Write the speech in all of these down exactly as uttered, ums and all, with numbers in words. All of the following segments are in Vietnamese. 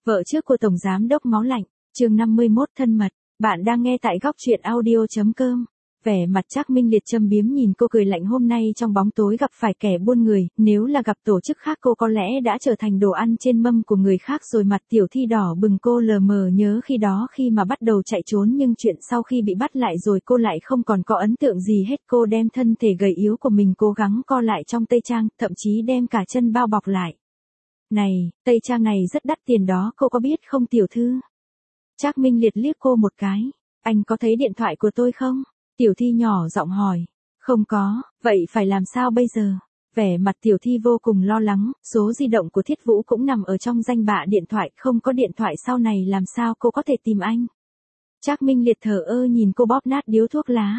Vợ trước của Tổng Giám đốc Máu Lạnh, chương năm mươi mốt thân mật, bạn đang nghe tại góc truyện audio.com. Vẻ mặt Trác Minh Liệt châm biếm nhìn cô cười lạnh hôm nay trong bóng tối gặp phải kẻ buôn người, nếu là gặp tổ chức khác cô có lẽ đã trở thành đồ ăn trên mâm của người khác rồi. Mặt Tiểu Thi đỏ bừng, cô lờ mờ nhớ khi đó khi mà bắt đầu chạy trốn, nhưng chuyện sau khi bị bắt lại rồi cô lại không còn có ấn tượng gì hết. Cô đem thân thể gầy yếu của mình cố gắng co lại trong tây trang, thậm chí đem cả chân bao bọc lại. Này, tây trang này rất đắt tiền đó, cô có biết không tiểu thư? Trác Minh Liệt liếc cô một cái. Anh có thấy điện thoại của tôi không? Tiểu Thi nhỏ giọng hỏi. Không có, vậy phải làm sao bây giờ? Vẻ mặt Tiểu Thi vô cùng lo lắng, số di động của Thiết Vũ cũng nằm ở trong danh bạ điện thoại, không có điện thoại sau này làm sao cô có thể tìm anh? Trác Minh Liệt thờ ơ nhìn cô bóp nát điếu thuốc lá.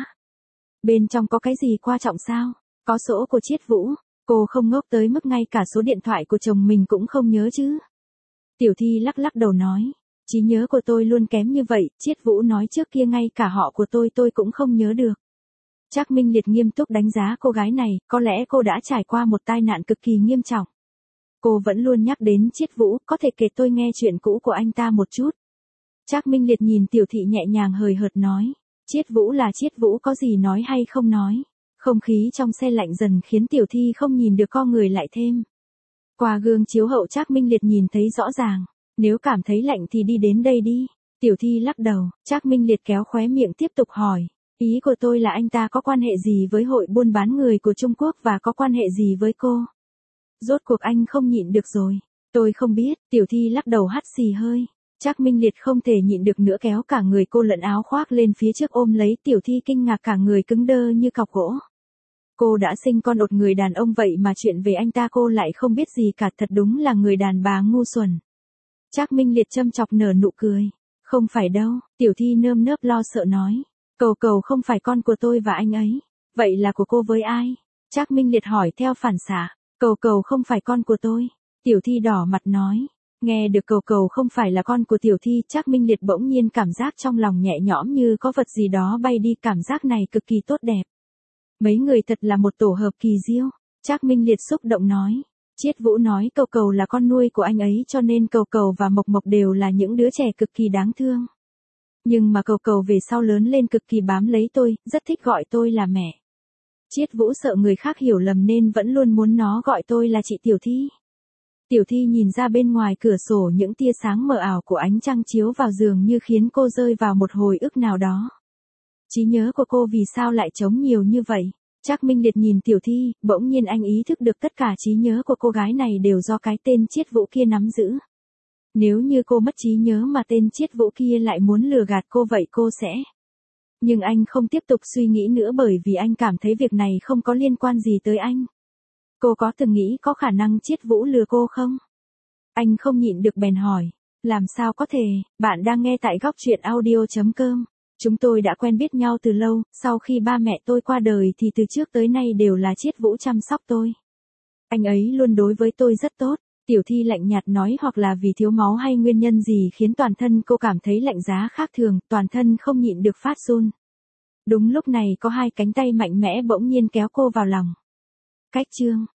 Bên trong có cái gì quan trọng sao? Có sổ của Chiết Vũ. Cô không ngốc tới mức ngay cả số điện thoại của chồng mình cũng không nhớ chứ. Tiểu Thi lắc lắc đầu nói. Trí nhớ của tôi luôn kém như vậy, Chiết Vũ nói trước kia ngay cả họ của tôi tôi cũng không nhớ được. Trác Minh Liệt nghiêm túc đánh giá cô gái này, có lẽ cô đã trải qua một tai nạn cực kỳ nghiêm trọng. Cô vẫn luôn nhắc đến Chiết Vũ, có thể kể tôi nghe chuyện cũ của anh ta một chút. Trác Minh Liệt nhìn Tiểu Thị nhẹ nhàng hời hợt nói. Chiết Vũ là Chiết Vũ, có gì nói hay không nói. Không khí trong xe lạnh dần khiến Tiểu Thi không nhìn được co người lại thêm. Qua gương chiếu hậu Trác Minh Liệt nhìn thấy rõ ràng. Nếu cảm thấy lạnh thì đi đến đây đi. Tiểu Thi lắc đầu, Trác Minh Liệt kéo khóe miệng tiếp tục hỏi. Ý của tôi là anh ta có quan hệ gì với hội buôn bán người của Trung Quốc và có quan hệ gì với cô? Rốt cuộc anh không nhịn được rồi. Tôi không biết, Tiểu Thi lắc đầu hắt xì hơi. Trác Minh Liệt không thể nhịn được nữa kéo cả người cô lẫn áo khoác lên phía trước ôm lấy. Tiểu Thi kinh ngạc cả người cứng đơ như cọc gỗ. Cô đã sinh con một người đàn ông vậy mà chuyện về anh ta cô lại không biết gì cả, thật đúng là người đàn bà ngu xuẩn. Trác Minh Liệt châm chọc nở nụ cười. Không phải đâu, Tiểu Thi nơm nớp lo sợ nói. Cầu Cầu không phải con của tôi và anh ấy. Vậy là của cô với ai? Trác Minh Liệt hỏi theo phản xạ. Cầu Cầu không phải con của tôi. Tiểu Thi đỏ mặt nói. Nghe được Cầu Cầu không phải là con của Tiểu Thi, Trác Minh Liệt bỗng nhiên cảm giác trong lòng nhẹ nhõm như có vật gì đó bay đi, cảm giác này cực kỳ tốt đẹp. Mấy người thật là một tổ hợp kỳ diêu. Trác Minh Liệt xúc động nói. Chiết Vũ nói Cầu Cầu là con nuôi của anh ấy cho nên Cầu Cầu và Mộc Mộc đều là những đứa trẻ cực kỳ đáng thương. Nhưng mà Cầu Cầu về sau lớn lên cực kỳ bám lấy tôi, rất thích gọi tôi là mẹ. Chiết Vũ sợ người khác hiểu lầm nên vẫn luôn muốn nó gọi tôi là chị Tiểu Thi. Tiểu Thi nhìn ra bên ngoài cửa sổ, những tia sáng mờ ảo của ánh trăng chiếu vào giường như khiến cô rơi vào một hồi ức nào đó. Trí nhớ của cô vì sao lại trống nhiều như vậy? Trác Minh Liệt nhìn Tiểu Thi, bỗng nhiên anh ý thức được tất cả trí nhớ của cô gái này đều do cái tên Chiết Vũ kia nắm giữ. Nếu như cô mất trí nhớ mà tên Chiết Vũ kia lại muốn lừa gạt cô vậy cô sẽ... Nhưng anh không tiếp tục suy nghĩ nữa bởi vì anh cảm thấy việc này không có liên quan gì tới anh. Cô có từng nghĩ có khả năng Chiết Vũ lừa cô không? Anh không nhịn được bèn hỏi. Làm sao có thể, bạn đang nghe tại góc truyện audio.com. Chúng tôi đã quen biết nhau từ lâu, sau khi ba mẹ tôi qua đời thì từ trước tới nay đều là Chiết Vũ chăm sóc tôi. Anh ấy luôn đối với tôi rất tốt. Tiểu Thi lạnh nhạt nói, hoặc là vì thiếu máu hay nguyên nhân gì khiến toàn thân cô cảm thấy lạnh giá khác thường, toàn thân không nhịn được phát run. Đúng lúc này có hai cánh tay mạnh mẽ bỗng nhiên kéo cô vào lòng. Cách chương